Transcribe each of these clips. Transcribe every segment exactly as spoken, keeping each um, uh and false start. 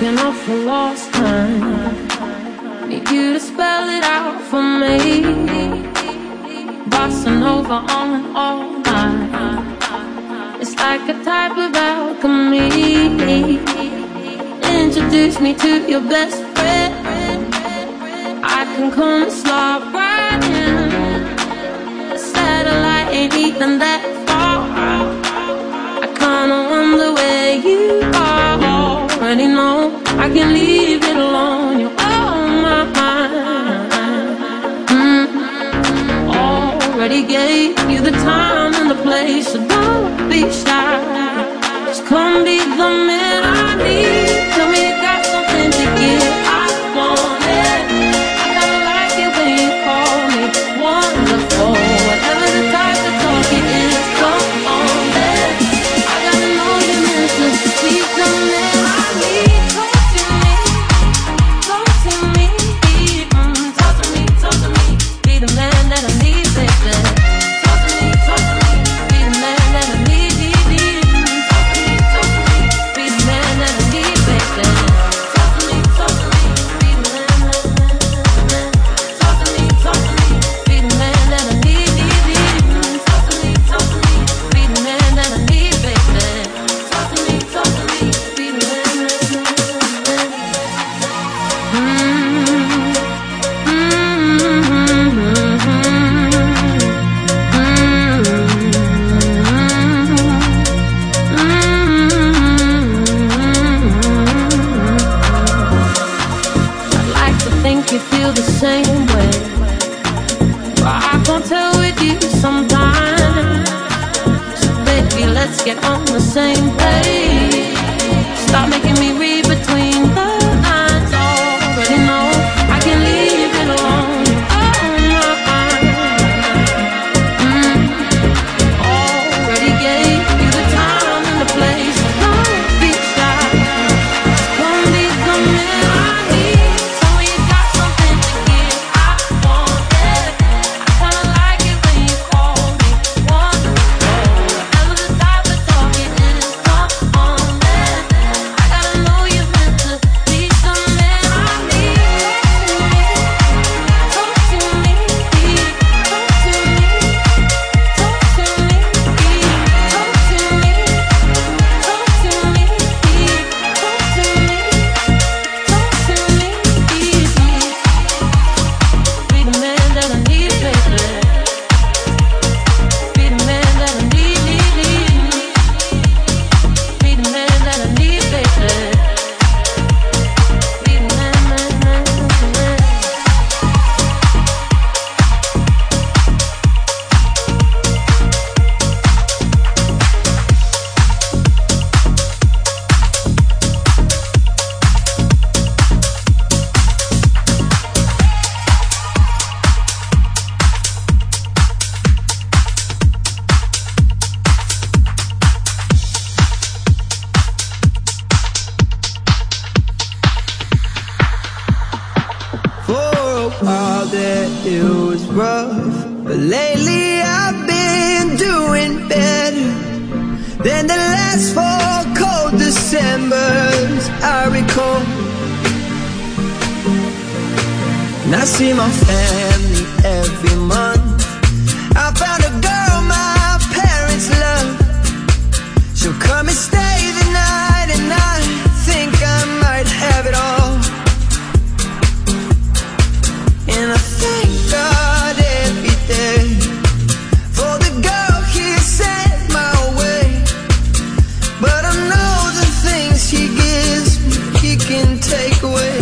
thinking of the lost time. Need you to spell it out for me. Bossa Nova on and all night. It's like a type of alchemy. Introduce me to your best friend. I can come and slide right in. The satellite ain't even that far. I kinda wonder where you are. Already know I can leave it alone. You're on my mind. Mm-hmm. Already gave you the time and the place, so don't be shy. Just come be the man I need. Tell me you got something to give. I want it. I kinda like it when you call me wonderful. Whatever the type of talk it is, come on then. I gotta know you meant to be the man I need. Talk to me, talk to me, mm, talk to me, talk to me. Be the man that I need, baby. Talk to me, talk to me. Be the man that I need, need, need. Talk to me, talk to me. Be the man that I need, baby. Talk to me, talk to me. Be the man, man, man, man. Talk to me, talk to me. Be the man that I need, need, need. Talk to me, talk to me. Be the man that I need, baby. Talk to me, talk to me. Be the man, man, man, man. I'd like to think you feel the same way, but I can't tell with you sometimes. So baby, let's get on the same page. Stop making me read between the lines. Already know I can leave it alone. Oh my, mm. Already gave you the time and the place. Don't be shy. Come be the man I need. Tell me you got something to give. I want it. I kinda like it when you call me wonderful. Whatever the type of talk it is, come on then. I gotta know you meant to be the man I need. Talk to me, talk to me, talk to me, talk to me, talk to me, talk to me, talk to me, talk to me. Be the man that I need, baby. Be the man that I need, need, need. Be the man that I need, baby. Be the man, man, man, man. For a while there it was rough, but lately I've been doing better than the last four cold Decembers I recall. And I see my family every month. I found a girl my parents love. She'll come and stay the night, and I think I might have it all. And I thank God every day for the girl He sent my way. But I know the things He gives me, He can take away.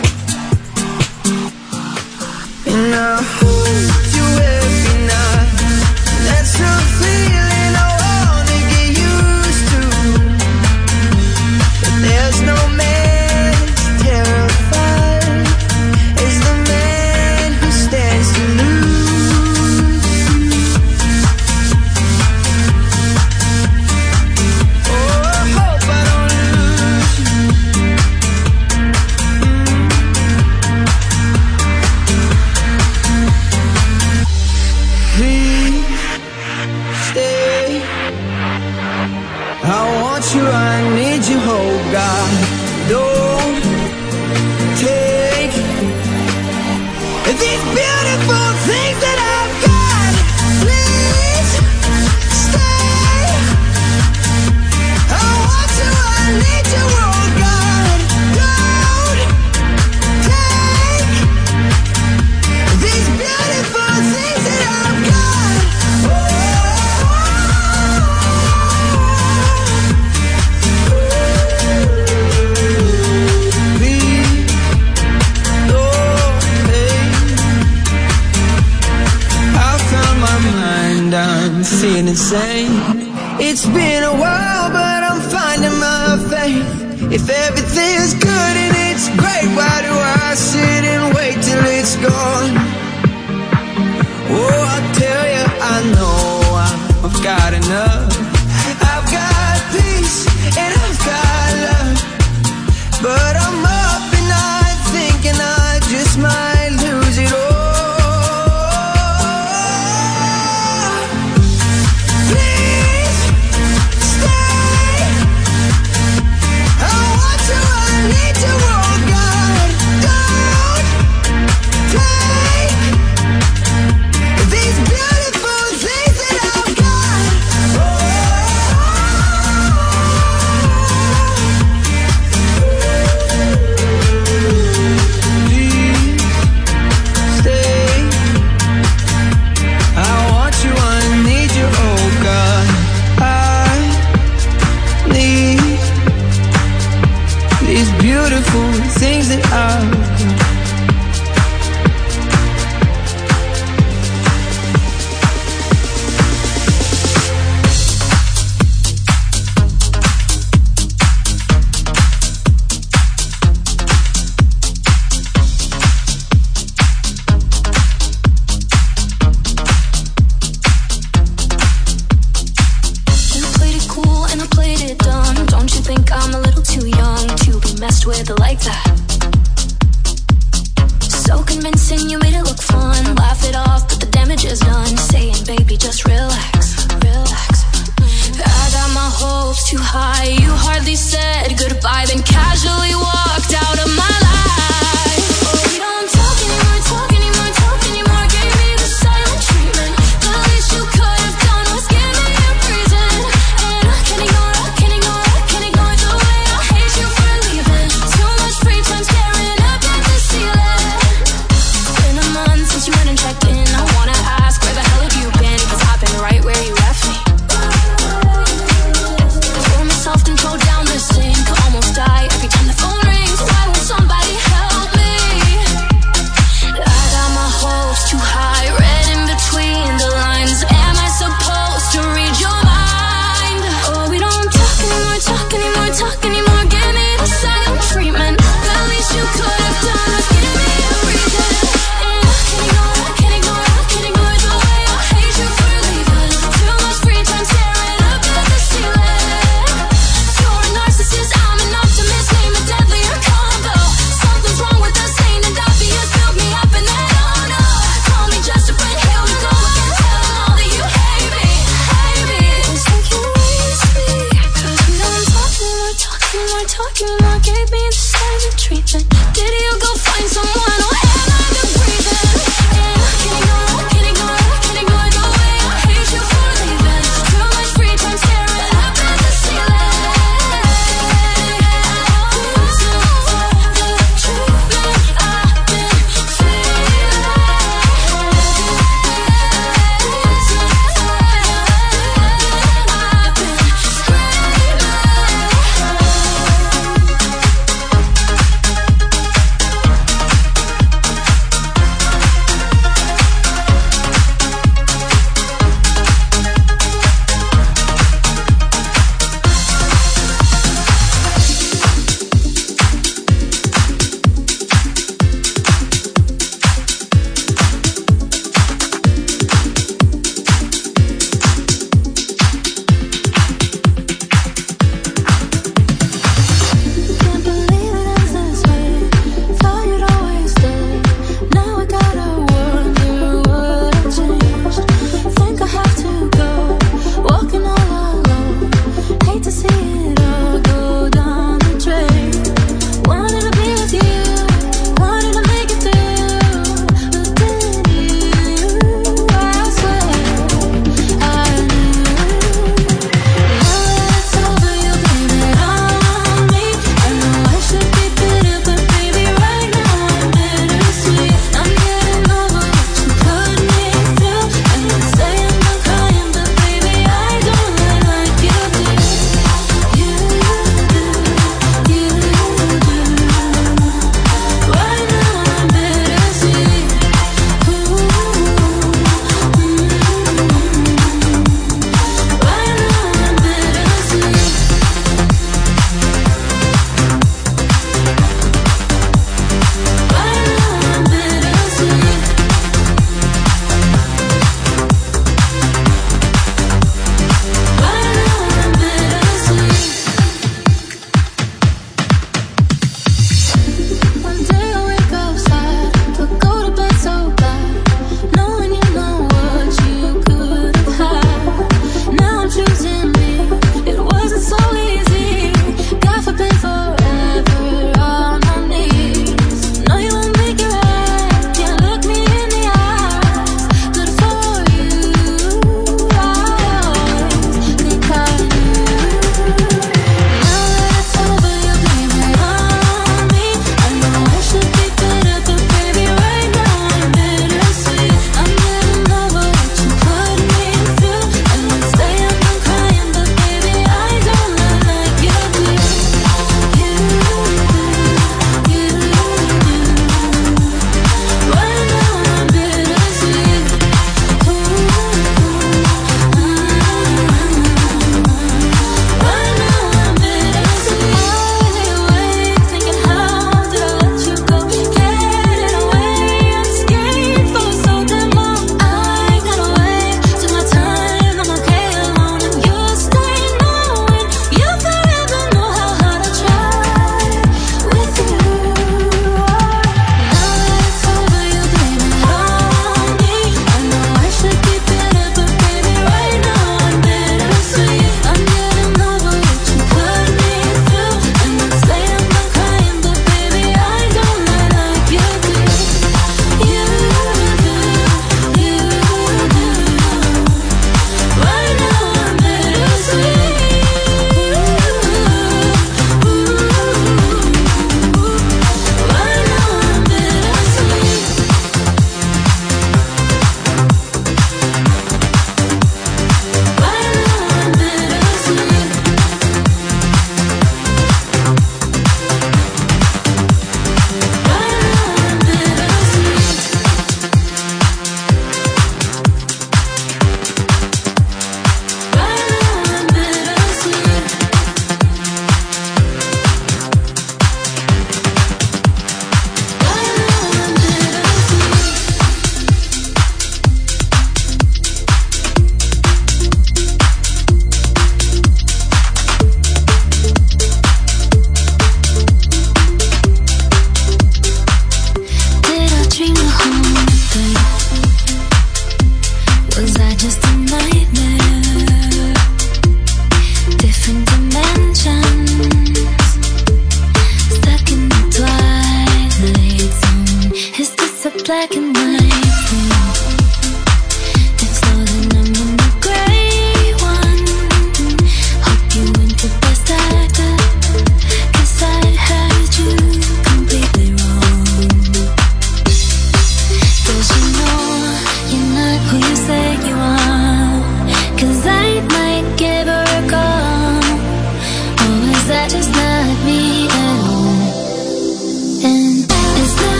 And I hold you every night. That's a feeling I wanna get used to. But there's no man as terrified as the man who stands to lose. Oh, I hope I don't lose you. Please stay. I want you, I need you, oh God. Don't It's been a while, but I'm finding my faith. If everything's good and it's great, why do I sit and wait till it's gone? Oh, I tell you, I know I've got enough. I've got peace and I've got love, but I'm up and night thinking I just might lose it all. Things that I die.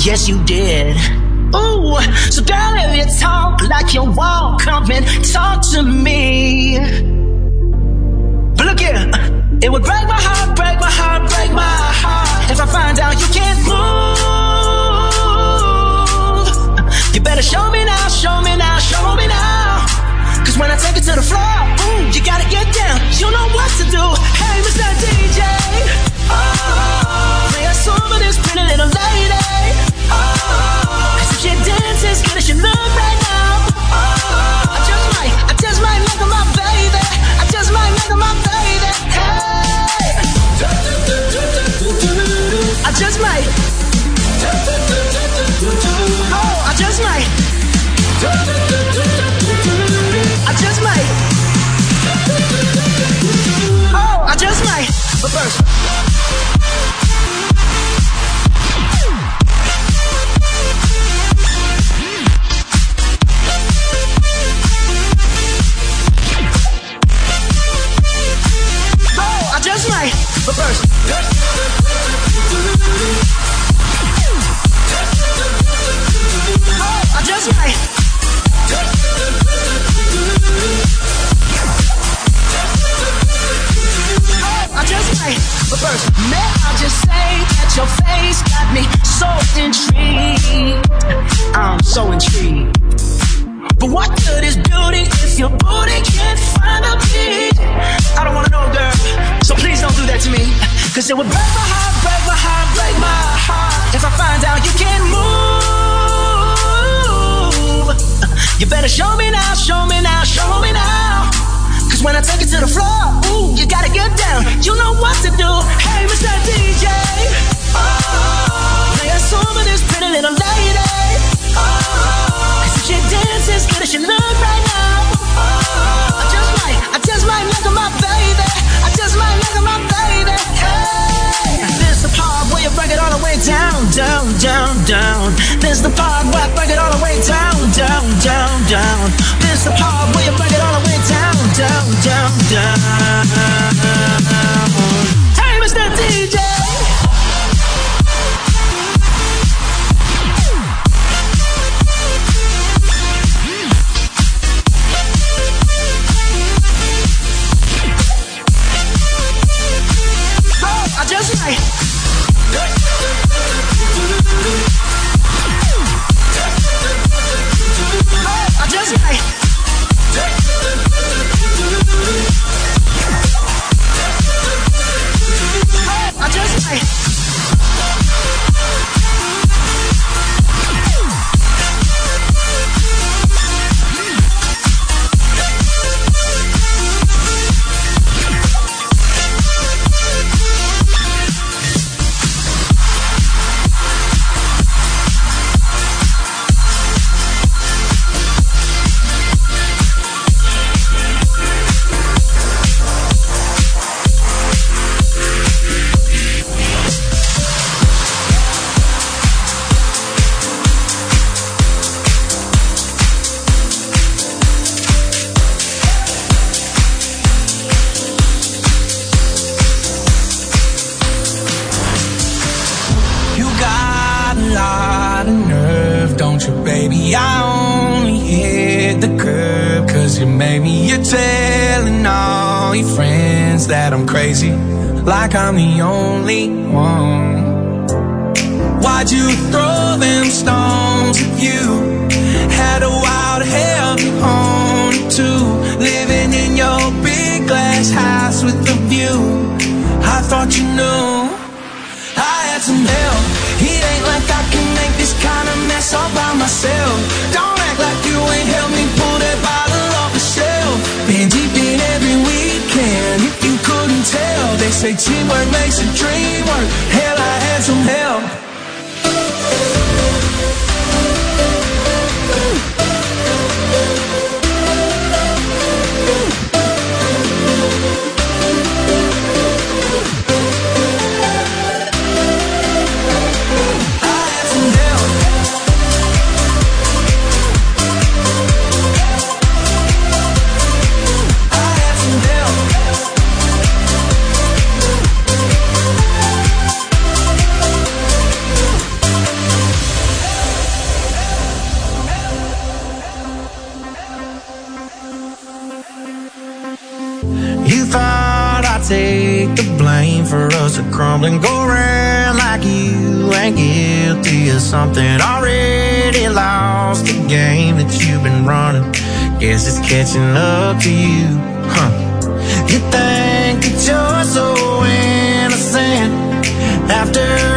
yes you did. Ooh, so girl, if you talk like you walk, come and talk to me. But look here, it would break my heart, break my heart, break my heart if I find out you can't move. You better show me now, show me now, show me now. Cause when I take it to the floor, ooh, you gotta get down, you know what to do. Hey, Mister D J, oh, play a song for this pretty little lady. Oh, cause if she dances, good as she look right now. Oh, I just might, I just might make her my baby. I just might make her my baby. Hey, I just might. Oh, I just might. I just might. Oh, I just might. But first. But first, oh, I just might. Oh, I just might. But first, may I just say that your face got me so intrigued. I'm so intrigued. But what good is beauty if your booty can't find a beat? I don't wanna know, girl, so please don't do that to me. Cause it would break my heart, break my heart, break my heart if I find out you can't move. You better show me now, show me now, show me now. Cause when I take it to the floor, ooh, you gotta get down, you know what to do. Hey, Mister D J, oh, play a song for this pretty little lady. Oh, cause if she dances, good as she look right now. Oh, I just might, I just might make her my baby. I just might make her my baby. Hey, this the part where you break it all the way down, down, down, down. This the part where I break it all the way down, down, down, down. This the part where you break it all the way down, down, down, down. Hey, Mister D J. I just might. I just might. I just might. Baby, I only hit the curb cause you made me. You're telling all your friends that I'm crazy, like I'm the only one. Why'd you throw them stones if you had a wild hell on too? Living in your big glass house with a view. I thought you knew I had some help. It ain't like I can make this kind of mess all by myself. Don't act like you ain't helped me pull that bottle off the shelf. Been deep in every weekend, if you couldn't tell. They say teamwork makes a dream work. Hell, I had some help. for us to crumble and go around like you ain't guilty of something already lost. The game that you've been running, guess it's catching up to you, huh? You think that you're so innocent after